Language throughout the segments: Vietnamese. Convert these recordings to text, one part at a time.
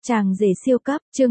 Chàng rể siêu cấp, chương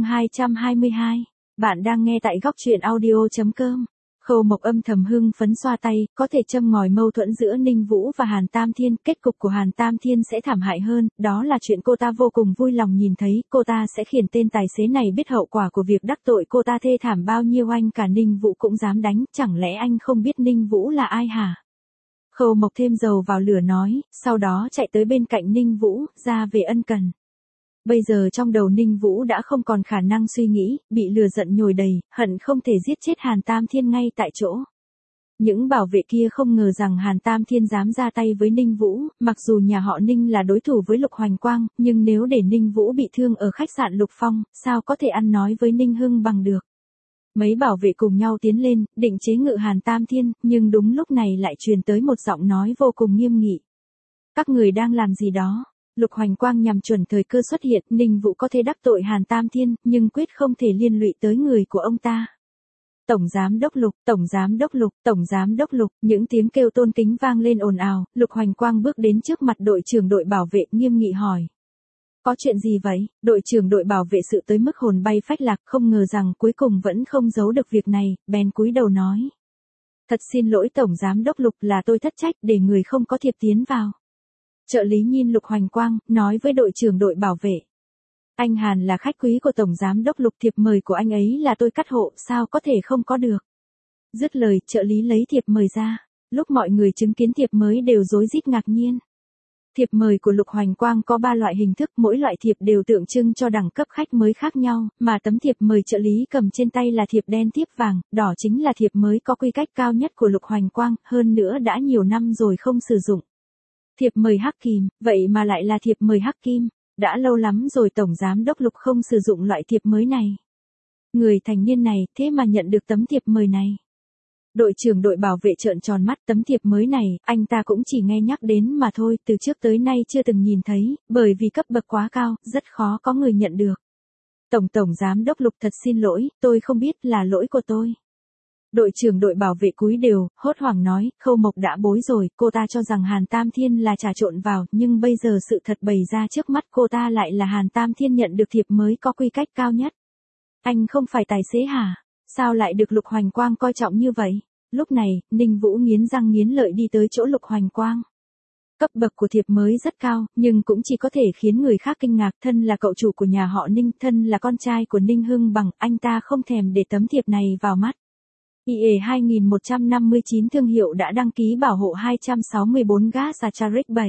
222. Bạn đang nghe tại góc truyện audio.com. Khâu Mộc âm thầm hưng phấn xoa tay, có thể châm ngòi mâu thuẫn giữa Ninh Vũ và Hàn Tam Thiên, kết cục của Hàn Tam Thiên sẽ thảm hại hơn, đó là chuyện cô ta vô cùng vui lòng nhìn thấy, cô ta sẽ khiển tên tài xế này biết hậu quả của việc đắc tội cô ta thê thảm bao nhiêu. Anh cả Ninh Vũ cũng dám đánh, chẳng lẽ anh không biết Ninh Vũ là ai hả? Khâu Mộc thêm dầu vào lửa nói, sau đó chạy tới bên cạnh Ninh Vũ, ra về ân cần. Bây giờ trong đầu Ninh Vũ đã không còn khả năng suy nghĩ, bị lừa giận nhồi đầy, hận không thể giết chết Hàn Tam Thiên ngay tại chỗ. Những bảo vệ kia không ngờ rằng Hàn Tam Thiên dám ra tay với Ninh Vũ, mặc dù nhà họ Ninh là đối thủ với Lục Hoành Quang, nhưng nếu để Ninh Vũ bị thương ở khách sạn Lục Phong, sao có thể ăn nói với Ninh Hưng bằng được. Mấy bảo vệ cùng nhau tiến lên, định chế ngự Hàn Tam Thiên, nhưng đúng lúc này lại truyền tới một giọng nói vô cùng nghiêm nghị. Các người đang làm gì đó? Lục Hoành Quang nhằm chuẩn thời cơ xuất hiện, Ninh Vũ có thể đắc tội Hàn Tam Thiên, nhưng quyết không thể liên lụy tới người của ông ta. Tổng giám đốc Lục, tổng giám đốc Lục, tổng giám đốc Lục, những tiếng kêu tôn kính vang lên ồn ào, Lục Hoành Quang bước đến trước mặt đội trưởng đội bảo vệ nghiêm nghị hỏi. Có chuyện gì vậy? Đội trưởng đội bảo vệ sự tới mức hồn bay phách lạc, không ngờ rằng cuối cùng vẫn không giấu được việc này, bèn cúi đầu nói. Thật xin lỗi tổng giám đốc Lục, là tôi thất trách để người không có thiệp tiến vào. Trợ lý nhìn Lục Hoành Quang, nói với đội trưởng đội bảo vệ. Anh Hàn là khách quý của tổng giám đốc Lục, thiệp mời của anh ấy là tôi cắt hộ, sao có thể không có được. Dứt lời, trợ lý lấy thiệp mời ra. Lúc mọi người chứng kiến thiệp mới đều rối rít ngạc nhiên. Thiệp mời của Lục Hoành Quang có 3 loại hình thức, mỗi loại thiệp đều tượng trưng cho đẳng cấp khách mới khác nhau, mà tấm thiệp mời trợ lý cầm trên tay là thiệp đen tiếp vàng, đỏ chính là thiệp mới có quy cách cao nhất của Lục Hoành Quang, hơn nữa đã nhiều năm rồi không sử dụng. Thiệp mời hắc kim, vậy mà lại là thiệp mời hắc kim, đã lâu lắm rồi tổng giám đốc Lục không sử dụng loại thiệp mới này. Người thành niên này, thế mà nhận được tấm thiệp mời này. Đội trưởng đội bảo vệ trợn tròn mắt, tấm thiệp mới này, anh ta cũng chỉ nghe nhắc đến mà thôi, từ trước tới nay chưa từng nhìn thấy, bởi vì cấp bậc quá cao, rất khó có người nhận được. Tổng giám đốc Lục thật xin lỗi, tôi không biết, là lỗi của tôi. Đội trưởng đội bảo vệ cúi đều, hốt hoảng nói, Khâu Mộc đã bối rồi, cô ta cho rằng Hàn Tam Thiên là trà trộn vào, nhưng bây giờ sự thật bày ra trước mắt, cô ta lại là Hàn Tam Thiên nhận được thiệp mới có quy cách cao nhất. Anh không phải tài xế hả? Sao lại được Lục Hoành Quang coi trọng như vậy? Lúc này, Ninh Vũ nghiến răng nghiến lợi đi tới chỗ Lục Hoành Quang. Cấp bậc của thiệp mới rất cao, nhưng cũng chỉ có thể khiến người khác kinh ngạc, thân là cậu chủ của nhà họ Ninh, thân là con trai của Ninh Hưng Bằng, anh ta không thèm để tấm thiệp này vào mắt. IE 2159 thương hiệu đã đăng ký bảo hộ 264 gas Sacharic 7.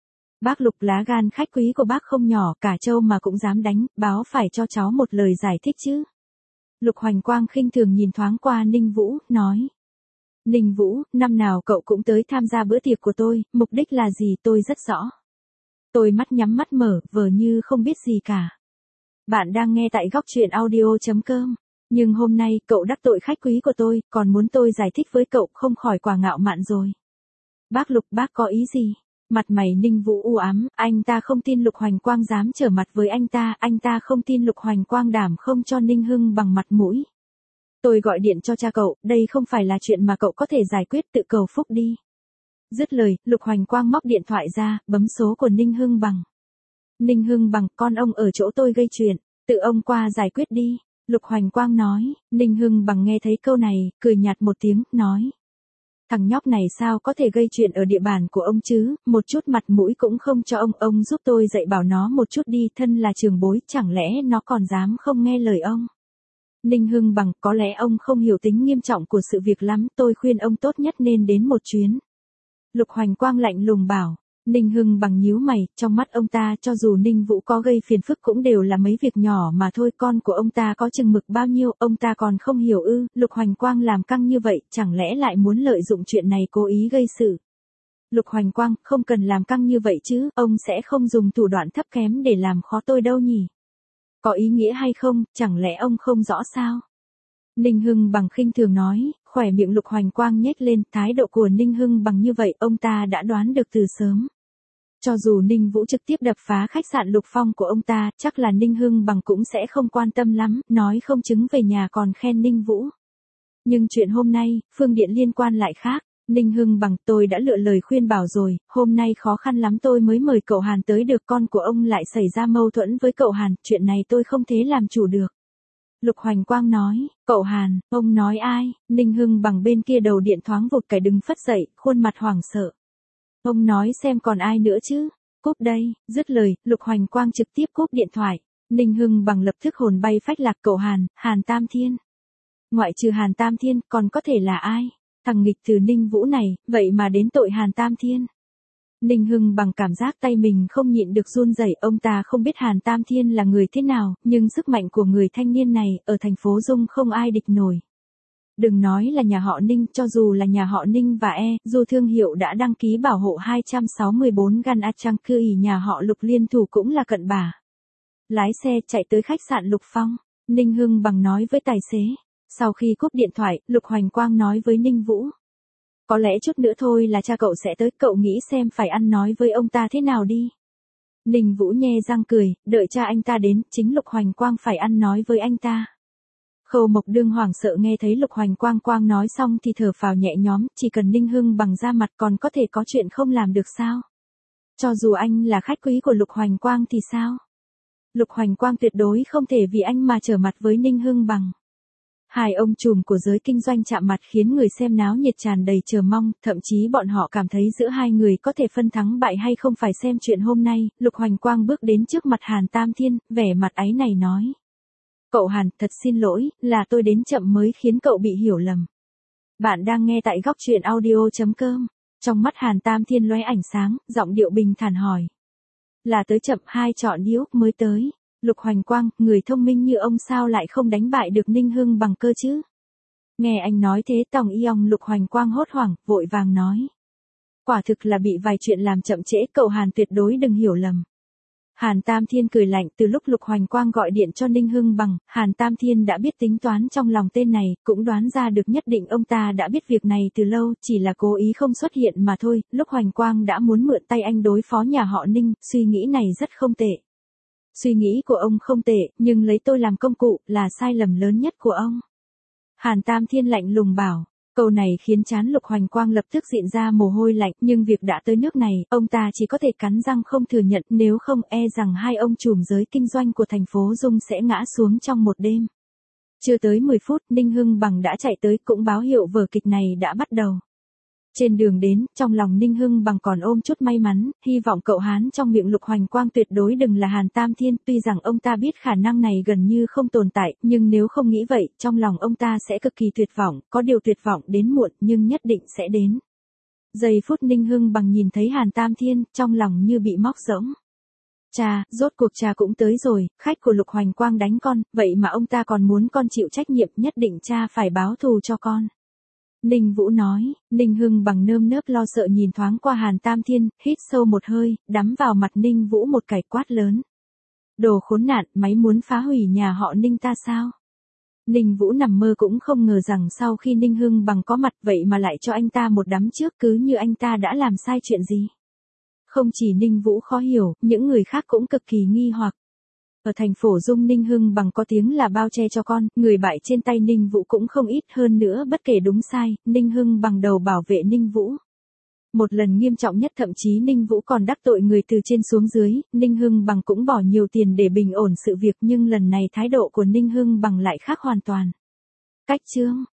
Bác Lục, lá gan khách quý của bác không nhỏ, cả châu mà cũng dám đánh, báo phải cho cháu một lời giải thích chứ. Lục Hoành Quang khinh thường nhìn thoáng qua Ninh Vũ, nói. Ninh Vũ, năm nào cậu cũng tới tham gia bữa tiệc của tôi, mục đích là gì tôi rất rõ. Tôi mắt nhắm mắt mở, vờ như không biết gì cả. Bạn đang nghe tại góc truyện audio.com. Nhưng hôm nay, cậu đắc tội khách quý của tôi, còn muốn tôi giải thích với cậu, không khỏi quá ngạo mạn rồi. Bác Lục, bác có ý gì? Mặt mày Ninh Vũ u ám, anh ta không tin Lục Hoành Quang dám trở mặt với anh ta không tin Lục Hoành Quang đảm không cho Ninh Hưng bằng mặt mũi. Tôi gọi điện cho cha cậu, đây không phải là chuyện mà cậu có thể giải quyết, tự cầu phúc đi. Dứt lời, Lục Hoành Quang móc điện thoại ra, bấm số của Ninh Hưng Bằng. Ninh Hưng Bằng, con ông ở chỗ tôi gây chuyện, tự ông qua giải quyết đi. Lục Hoành Quang nói, Ninh Hưng Bằng nghe thấy câu này, cười nhạt một tiếng, nói. Thằng nhóc này sao có thể gây chuyện ở địa bàn của ông chứ, một chút mặt mũi cũng không cho ông giúp tôi dạy bảo nó một chút đi, thân là trưởng bối, chẳng lẽ nó còn dám không nghe lời ông. Ninh Hưng Bằng, có lẽ ông không hiểu tính nghiêm trọng của sự việc lắm, tôi khuyên ông tốt nhất nên đến một chuyến. Lục Hoành Quang lạnh lùng bảo. Ninh Hưng Bằng nhíu mày, trong mắt ông ta cho dù Ninh Vũ có gây phiền phức cũng đều là mấy việc nhỏ mà thôi, con của ông ta có chừng mực bao nhiêu, ông ta còn không hiểu ư, Lục Hoành Quang làm căng như vậy, chẳng lẽ lại muốn lợi dụng chuyện này cố ý gây sự. Lục Hoành Quang, không cần làm căng như vậy chứ, ông sẽ không dùng thủ đoạn thấp kém để làm khó tôi đâu nhỉ. Có ý nghĩa hay không, chẳng lẽ ông không rõ sao? Ninh Hưng Bằng khinh thường nói, khỏe miệng Lục Hoành Quang nhếch lên, thái độ của Ninh Hưng Bằng như vậy, ông ta đã đoán được từ sớm. Cho dù Ninh Vũ trực tiếp đập phá khách sạn Lục Phong của ông ta, chắc là Ninh Hưng Bằng cũng sẽ không quan tâm lắm, nói không chứng về nhà còn khen Ninh Vũ. Nhưng chuyện hôm nay, phương điện liên quan lại khác. Ninh Hưng Bằng, tôi đã lựa lời khuyên bảo rồi, hôm nay khó khăn lắm tôi mới mời cậu Hàn tới được, con của ông lại xảy ra mâu thuẫn với cậu Hàn, chuyện này tôi không thể làm chủ được. Lục Hoành Quang nói, cậu Hàn, ông nói ai? Ninh Hưng Bằng bên kia đầu điện thoáng vụt cái đứng phất dậy, khuôn mặt hoảng sợ. Ông nói xem còn ai nữa chứ? Cúp đây, dứt lời, Lục Hoành Quang trực tiếp cúp điện thoại. Ninh Hưng Bằng lập tức hồn bay phách lạc, cậu Hàn, Hàn Tam Thiên. Ngoại trừ Hàn Tam Thiên, còn có thể là ai? Thằng nghịch từ Ninh Vũ này, vậy mà đến tội Hàn Tam Thiên. Ninh Hưng Bằng cảm giác tay mình không nhịn được run rẩy, ông ta không biết Hàn Tam Thiên là người thế nào, nhưng sức mạnh của người thanh niên này, ở thành phố Dung không ai địch nổi. Đừng nói là nhà họ Ninh, cho dù là nhà họ Ninh và dù thương hiệu đã đăng ký bảo hộ 264 gan A Trang cư ỉ nhà họ Lục liên thủ cũng là cận bả. Lái xe chạy tới khách sạn Lục Phong, Ninh Hưng Bằng nói với tài xế. Sau khi cúp điện thoại, Lục Hoành Quang nói với Ninh Vũ. Có lẽ chút nữa thôi là cha cậu sẽ tới, cậu nghĩ xem phải ăn nói với ông ta thế nào đi. Ninh Vũ nhe răng cười, đợi cha anh ta đến, chính Lục Hoành Quang phải ăn nói với anh ta. Khâu Mộc Đương hoảng sợ nghe thấy Lục Hoành Quang nói xong thì thở phào nhẹ nhõm, chỉ cần Ninh Hưng Bằng ra mặt còn có thể có chuyện không làm được sao? Cho dù anh là khách quý của Lục Hoành Quang thì sao? Lục Hoành Quang tuyệt đối không thể vì anh mà trở mặt với Ninh Hưng Bằng. Hai ông trùm của giới kinh doanh chạm mặt khiến người xem náo nhiệt tràn đầy chờ mong, thậm chí bọn họ cảm thấy giữa hai người có thể phân thắng bại hay không phải xem chuyện hôm nay. Lục Hoành Quang bước đến trước mặt Hàn Tam Thiên, vẻ mặt áy này nói. Cậu Hàn, thật xin lỗi, là tôi đến chậm mới khiến cậu bị hiểu lầm. Bạn đang nghe tại góc truyện audio.com. Trong mắt Hàn Tam Thiên lóe ánh sáng, giọng điệu bình thản hỏi. Là tới chậm, hai chọn điếu mới tới. Lục Hoành Quang, người thông minh như ông sao lại không đánh bại được Ninh Hưng Bằng cơ chứ? Nghe anh nói thế Tòng Y-ong, Lục Hoành Quang hốt hoảng, vội vàng nói. Quả thực là bị vài chuyện làm chậm trễ, cậu Hàn tuyệt đối đừng hiểu lầm. Hàn Tam Thiên cười lạnh, từ lúc Lục Hoành Quang gọi điện cho Ninh Hưng Bằng, Hàn Tam Thiên đã biết tính toán trong lòng tên này, cũng đoán ra được nhất định ông ta đã biết việc này từ lâu, chỉ là cố ý không xuất hiện mà thôi. Lúc Hoành Quang đã muốn mượn tay anh đối phó nhà họ Ninh, suy nghĩ này rất không tệ. Suy nghĩ của ông không tệ, nhưng lấy tôi làm công cụ là sai lầm lớn nhất của ông. Hàn Tam Thiên lạnh lùng bảo, câu này khiến trán Lục Hoành Quang lập tức diện ra mồ hôi lạnh, nhưng việc đã tới nước này, ông ta chỉ có thể cắn răng không thừa nhận, nếu không rằng hai ông trùm giới kinh doanh của thành phố Dung sẽ ngã xuống trong một đêm. Chưa tới 10 phút, Ninh Hưng Bằng đã chạy tới, cũng báo hiệu vở kịch này đã bắt đầu. Trên đường đến, trong lòng Ninh Hưng Bằng còn ôm chút may mắn, hy vọng cậu Hán trong miệng Lục Hoành Quang tuyệt đối đừng là Hàn Tam Thiên, tuy rằng ông ta biết khả năng này gần như không tồn tại, nhưng nếu không nghĩ vậy, trong lòng ông ta sẽ cực kỳ tuyệt vọng, có điều tuyệt vọng đến muộn, nhưng nhất định sẽ đến. Giây phút Ninh Hưng Bằng nhìn thấy Hàn Tam Thiên, trong lòng như bị móc rỗng. Cha, rốt cuộc cha cũng tới rồi, khách của Lục Hoành Quang đánh con, vậy mà ông ta còn muốn con chịu trách nhiệm, nhất định cha phải báo thù cho con. Ninh Vũ nói, Ninh Hưng Bằng nơm nớp lo sợ nhìn thoáng qua Hàn Tam Thiên, hít sâu một hơi, đắm vào mặt Ninh Vũ một cái quát lớn. Đồ khốn nạn, máy muốn phá hủy nhà họ Ninh ta sao? Ninh Vũ nằm mơ cũng không ngờ rằng sau khi Ninh Hưng Bằng có mặt vậy mà lại cho anh ta một đấm trước, cứ như anh ta đã làm sai chuyện gì. Không chỉ Ninh Vũ khó hiểu, những người khác cũng cực kỳ nghi hoặc. Ở thành phố Dung Ninh Hưng Bằng có tiếng là bao che cho con, người bại trên tay Ninh Vũ cũng không ít, hơn nữa bất kể đúng sai, Ninh Hưng Bằng đầu bảo vệ Ninh Vũ. Một lần nghiêm trọng nhất thậm chí Ninh Vũ còn đắc tội người từ trên xuống dưới, Ninh Hưng Bằng cũng bỏ nhiều tiền để bình ổn sự việc, nhưng lần này thái độ của Ninh Hưng Bằng lại khác hoàn toàn. Cách chương